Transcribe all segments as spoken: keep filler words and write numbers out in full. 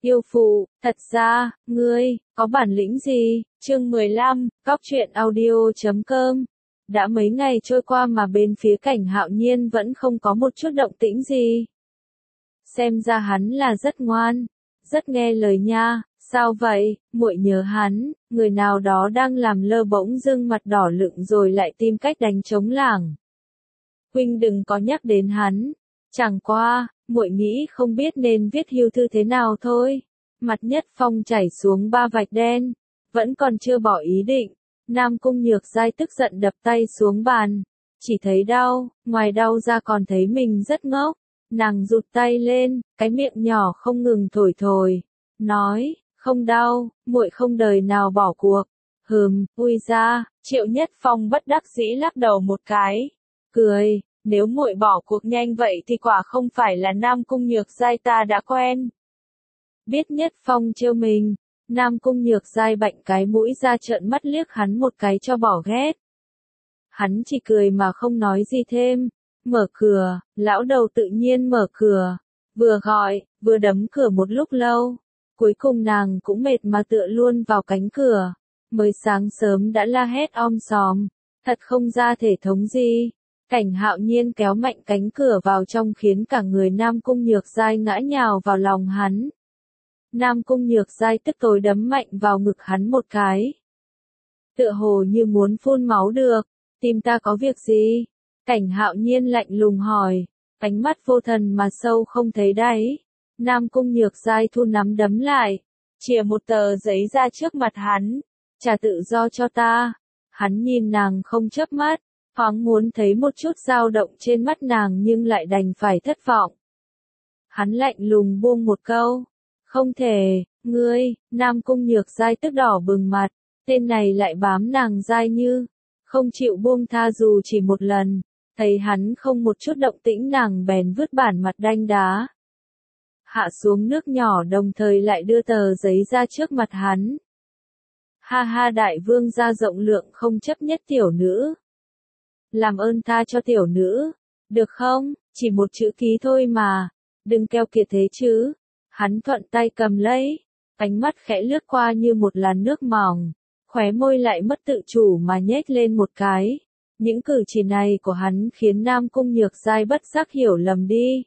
Yêu phụ, thật ra, ngươi, có bản lĩnh gì? Chương mười lăm, Cóc truyện audio chấm com. Đã mấy ngày trôi qua mà bên phía Cảnh Hạo Nhiên vẫn không có một chút động tĩnh gì. Xem ra hắn là rất ngoan, rất nghe lời nha. Sao vậy, muội nhớ hắn, người nào đó đang làm lơ bỗng dưng mặt đỏ lựng rồi lại tìm cách đánh trống lảng. Huynh đừng có nhắc đến hắn, chẳng qua, muội nghĩ không biết nên viết hưu thư thế nào thôi. Mặt Nhất Phong chảy xuống ba vạch đen, vẫn còn chưa bỏ ý định. Nam Cung Nhược Giai tức giận đập tay xuống bàn, chỉ thấy đau, ngoài đau ra còn thấy mình rất ngốc. Nàng rụt tay lên, cái miệng nhỏ không ngừng thổi thổi, nói, không đau, muội không đời nào bỏ cuộc. Hừm, ui ra, Triệu Nhất Phong bất đắc dĩ lắc đầu một cái, cười, nếu muội bỏ cuộc nhanh vậy thì quả không phải là Nam Cung Nhược Giai ta đã quen. Biết Nhất Phong trêu mình, Nam Cung Nhược Giai bạnh cái mũi ra trợn mắt liếc hắn một cái cho bỏ ghét. Hắn chỉ cười mà không nói gì thêm, mở cửa, lão đầu tự nhiên mở cửa, vừa gọi, vừa đấm cửa một lúc lâu. Cuối cùng nàng cũng mệt mà tựa luôn vào cánh cửa, mới sáng sớm đã la hét om sòm, thật không ra thể thống gì. Cảnh Hạo Nhiên kéo mạnh cánh cửa vào trong khiến cả người Nam Cung Nhược Giai ngã nhào vào lòng hắn. Nam Cung Nhược Giai tức tối đấm mạnh vào ngực hắn một cái. Tựa hồ như muốn phun máu được, tìm ta có việc gì? Cảnh Hạo Nhiên lạnh lùng hỏi, ánh mắt vô thần mà sâu không thấy đáy. Nam Cung Nhược Giai thu nắm đấm lại, chìa một tờ giấy ra trước mặt hắn, trả tự do cho ta. Hắn nhìn nàng không chớp mắt, thoáng muốn thấy một chút dao động trên mắt nàng nhưng lại đành phải thất vọng. Hắn lạnh lùng buông một câu, không thể, ngươi. Nam Cung Nhược Giai tức đỏ bừng mặt, tên này lại bám nàng dai như, không chịu buông tha dù chỉ một lần. Thấy hắn không một chút động tĩnh nàng bèn vứt bản mặt đanh đá, hạ xuống nước nhỏ đồng thời lại đưa tờ giấy ra trước mặt hắn. Ha ha, đại vương gia rộng lượng không chấp nhất tiểu nữ. Làm ơn tha cho tiểu nữ, được không, chỉ một chữ ký thôi mà, đừng keo kiệt thế chứ. Hắn thuận tay cầm lấy, ánh mắt khẽ lướt qua như một làn nước mỏng, khóe môi lại mất tự chủ mà nhếch lên một cái. Những cử chỉ này của hắn khiến Nam Cung Nhược Giai bất giác hiểu lầm đi.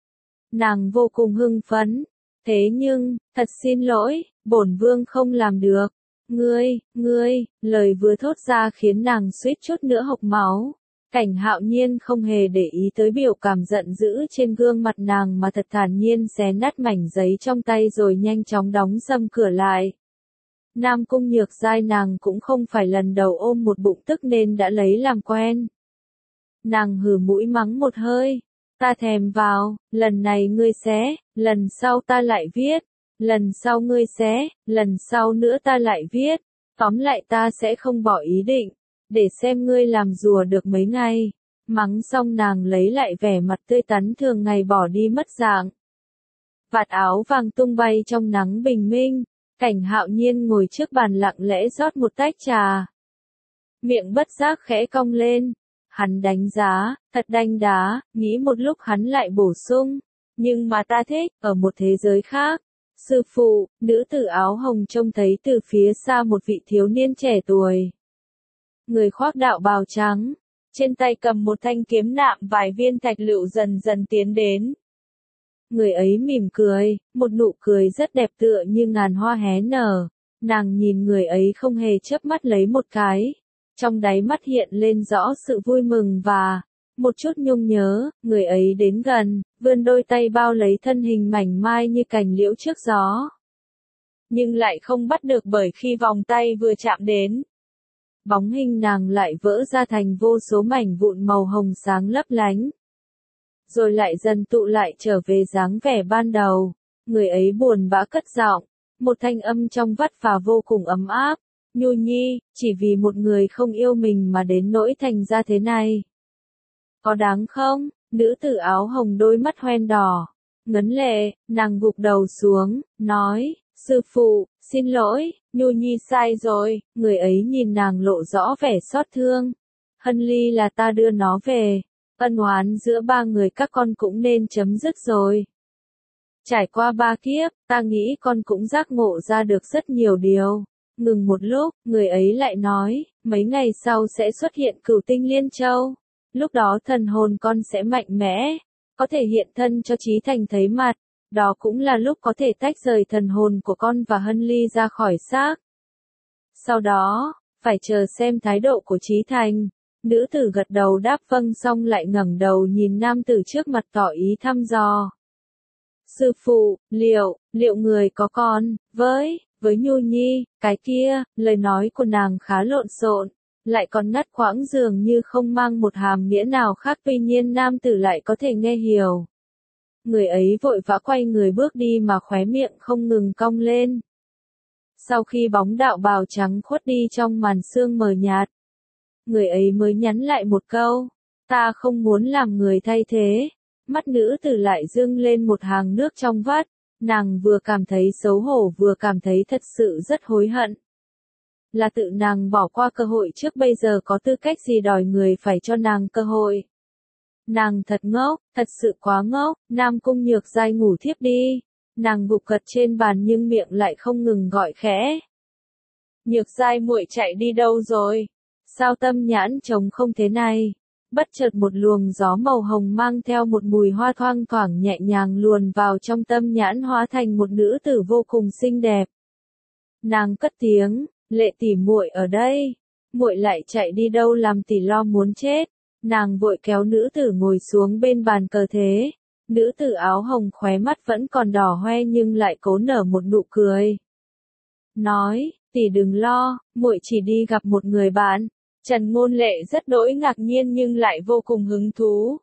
Nàng vô cùng hưng phấn, thế nhưng, thật xin lỗi, bổn vương không làm được. Ngươi, ngươi, lời vừa thốt ra khiến nàng suýt chút nữa hộc máu. Cảnh Hạo Nhiên không hề để ý tới biểu cảm giận dữ trên gương mặt nàng mà thật thản nhiên xé nát mảnh giấy trong tay rồi nhanh chóng đóng sầm cửa lại. Nam Cung Nhược Giai nàng cũng không phải lần đầu ôm một bụng tức nên đã lấy làm quen. Nàng hừ mũi mắng một hơi, ta thèm vào, lần này ngươi xé, lần sau ta lại viết, lần sau ngươi xé, lần sau nữa ta lại viết, tóm lại ta sẽ không bỏ ý định, để xem ngươi làm rùa được mấy ngày. Mắng xong nàng lấy lại vẻ mặt tươi tắn thường ngày bỏ đi mất dạng. Vạt áo vàng tung bay trong nắng bình minh, Cảnh Hạo Nhiên ngồi trước bàn lặng lẽ rót một tách trà. Miệng bất giác khẽ cong lên, hắn đánh giá, thật đanh đá, nghĩ một lúc hắn lại bổ sung, nhưng mà ta thích, ở một thế giới khác. Sư phụ, nữ tử áo hồng trông thấy từ phía xa một vị thiếu niên trẻ tuổi. Người khoác đạo bào trắng, trên tay cầm một thanh kiếm nạm vài viên thạch lựu dần dần tiến đến. Người ấy mỉm cười, một nụ cười rất đẹp tựa như ngàn hoa hé nở. Nàng nhìn người ấy không hề chớp mắt lấy một cái. Trong đáy mắt hiện lên rõ sự vui mừng và một chút nhung nhớ. Người ấy đến gần, vươn đôi tay bao lấy thân hình mảnh mai như cành liễu trước gió. Nhưng lại không bắt được bởi khi vòng tay vừa chạm đến, bóng hình nàng lại vỡ ra thành vô số mảnh vụn màu hồng sáng lấp lánh. Rồi lại dần tụ lại trở về dáng vẻ ban đầu. Người ấy buồn bã cất giọng, một thanh âm trong vắt và vô cùng ấm áp. Nhu nhi, chỉ vì một người không yêu mình mà đến nỗi thành ra thế này. Có đáng không? Nữ tử áo hồng đôi mắt hoen đỏ, ngấn lệ, nàng gục đầu xuống, nói, sư phụ, xin lỗi, Nhu nhi sai rồi. Người ấy nhìn nàng lộ rõ vẻ xót thương. Hân ly là ta đưa nó về. Ân oán giữa ba người các con cũng nên chấm dứt rồi. Trải qua ba kiếp, ta nghĩ con cũng giác ngộ ra được rất nhiều điều. Ngừng một lúc, người ấy lại nói, mấy ngày sau sẽ xuất hiện Cửu Tinh Liên Châu. Lúc đó thần hồn con sẽ mạnh mẽ, có thể hiện thân cho Chí Thành thấy mặt. Đó cũng là lúc có thể tách rời thần hồn của con và Hân Ly ra khỏi xác. Sau đó, phải chờ xem thái độ của Chí Thành. Nữ tử gật đầu đáp vâng xong lại ngẩng đầu nhìn nam tử trước mặt tỏ ý thăm dò. Sư phụ, liệu, liệu người có con, với, với Nhu Nhi, cái kia, lời nói của nàng khá lộn xộn, lại còn ngắt quãng dường như không mang một hàm nghĩa nào khác tuy nhiên nam tử lại có thể nghe hiểu. Người ấy vội vã quay người bước đi mà khóe miệng không ngừng cong lên. Sau khi bóng đạo bào trắng khuất đi trong màn sương mờ nhạt, người ấy mới nhắn lại một câu, ta không muốn làm người thay thế. Mắt nữ tử lại dâng lên một hàng nước trong vắt, nàng vừa cảm thấy xấu hổ vừa cảm thấy thật sự rất hối hận. Là tự nàng bỏ qua cơ hội trước bây giờ có tư cách gì đòi người phải cho nàng cơ hội. Nàng thật ngốc, thật sự quá ngốc, Nam Cung Nhược Giai ngủ thiếp đi. Nàng gục gật trên bàn nhưng miệng lại không ngừng gọi khẽ. Nhược Giai muội chạy đi đâu rồi? Sao tâm nhãn trống không thế này? Bất chợt một luồng gió màu hồng mang theo một mùi hoa thoang thoảng nhẹ nhàng luồn vào trong tâm nhãn hóa thành một nữ tử vô cùng xinh đẹp. Nàng cất tiếng, Lệ tỷ muội ở đây, muội lại chạy đi đâu làm tỷ lo muốn chết. Nàng vội kéo nữ tử ngồi xuống bên bàn cờ thế. Nữ tử áo hồng khóe mắt vẫn còn đỏ hoe nhưng lại cố nở một nụ cười. Nói, tỷ đừng lo, muội chỉ đi gặp một người bạn. Trần Ngôn Lệ rất đỗi ngạc nhiên nhưng lại vô cùng hứng thú.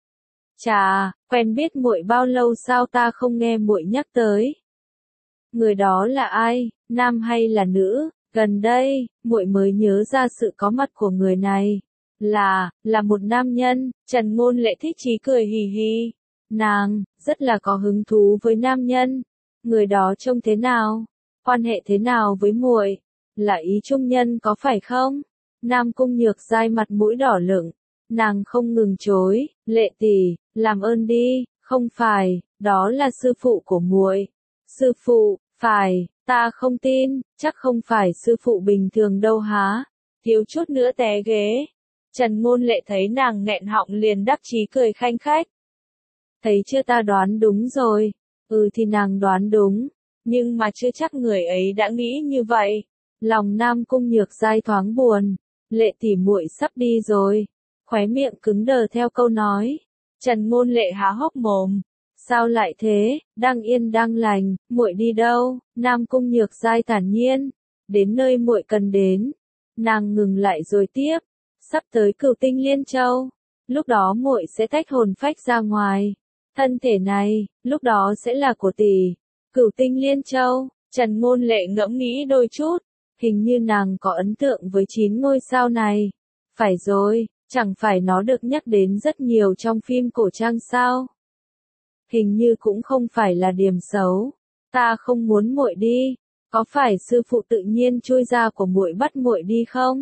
Chà, quen biết muội bao lâu sao ta không nghe muội nhắc tới? Người đó là ai, nam hay là nữ? Gần đây, muội mới nhớ ra sự có mặt của người này. Là, là một nam nhân. Trần Ngôn Lệ thích chí cười hì hì. Nàng, rất là có hứng thú với nam nhân. Người đó trông thế nào? Quan hệ thế nào với muội? Là ý trung nhân có phải không? Nam Cung Nhược Giai mặt mũi đỏ lửng, nàng không ngừng chối, Lệ tỷ, làm ơn đi, không phải, đó là sư phụ của muội. Sư phụ, phải, ta không tin, chắc không phải sư phụ bình thường đâu há. Thiếu chút nữa té ghế. Trần Ngôn Lệ thấy nàng nghẹn họng liền đắc chí cười khanh khách. Thấy chưa ta đoán đúng rồi. Ừ thì nàng đoán đúng, nhưng mà chưa chắc người ấy đã nghĩ như vậy. Lòng Nam Cung Nhược Giai thoáng buồn. Lệ tỷ muội sắp đi rồi. Khóe miệng cứng đờ theo câu nói. Trần Ngôn Lệ há hốc mồm. Sao lại thế, đang yên đang lành, muội đi đâu? Nam Cung Nhược Giai thản nhiên. Đến nơi muội cần đến. Nàng ngừng lại rồi tiếp. Sắp tới Cửu Tinh Liên Châu. Lúc đó muội sẽ tách hồn phách ra ngoài. Thân thể này, lúc đó sẽ là của tỷ. Cửu Tinh Liên Châu. Trần Ngôn Lệ ngẫm nghĩ đôi chút. Hình như nàng có ấn tượng với chín ngôi sao này. Phải rồi, chẳng phải nó được nhắc đến rất nhiều trong phim cổ trang sao? Hình như cũng không phải là điểm xấu. Ta không muốn muội đi. Có phải sư phụ tự nhiên chui ra của muội bắt muội đi không?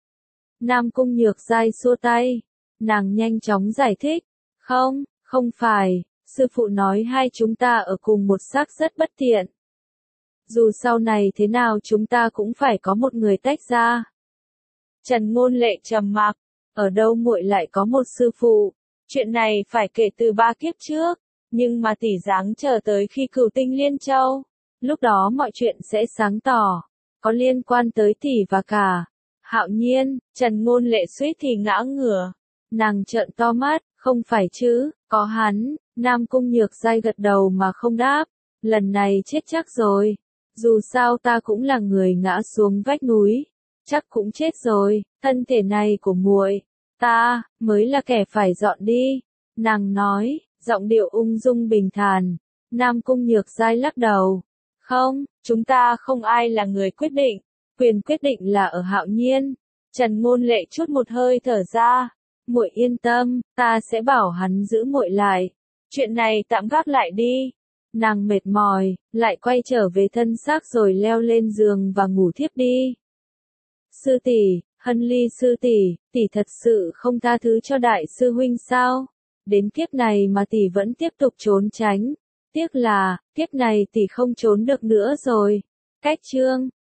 Nam Cung Nhược Giai xua tay. Nàng nhanh chóng giải thích. Không, không phải. Sư phụ nói hai chúng ta ở cùng một xác rất bất tiện. Dù sau này thế nào chúng ta cũng phải có một người tách ra. Trần Ngôn Lệ trầm mặc. Ở đâu muội lại có một sư phụ? Chuyện này phải kể từ ba kiếp trước. Nhưng mà tỷ dáng chờ tới khi Cửu Tinh Liên Châu. Lúc đó mọi chuyện sẽ sáng tỏ. Có liên quan tới tỷ và cả. Hạo Nhiên, Trần Ngôn Lệ suýt thì ngã ngửa. Nàng trợn to mắt, không phải chứ, có hắn. Nam Cung Nhược Giai gật đầu mà không đáp. Lần này chết chắc rồi. Dù sao ta cũng là người ngã xuống vách núi, chắc cũng chết rồi, thân thể này của muội, ta, mới là kẻ phải dọn đi. Nàng nói, giọng điệu ung dung bình thản. Nam Cung Nhược Giai lắc đầu. Không, chúng ta không ai là người quyết định, quyền quyết định là ở Hạo Nhiên. Trần Ngôn Lệ chút một hơi thở ra. Muội yên tâm, ta sẽ bảo hắn giữ muội lại. Chuyện này tạm gác lại đi. Nàng mệt mỏi, lại quay trở về thân xác rồi leo lên giường và ngủ thiếp đi. Sư tỷ, Hân Ly sư tỷ, tỷ thật sự không tha thứ cho đại sư huynh sao? Đến kiếp này mà tỷ vẫn tiếp tục trốn tránh. Tiếc là, kiếp này tỷ không trốn được nữa rồi. Cách chương